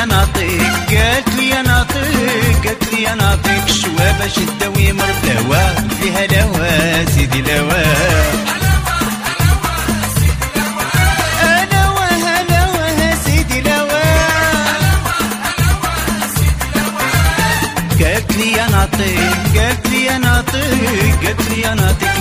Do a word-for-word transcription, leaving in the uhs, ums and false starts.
لي انا اعطيك، قالت لي انا اعطيك، قالت لي انا اعطيك شوا باش تداوي مرض الهوا فيها لوا سيدي لوا. قالت لي انا اعطيك، قالت لي انا اعطيك، قالت لي انا اعطيك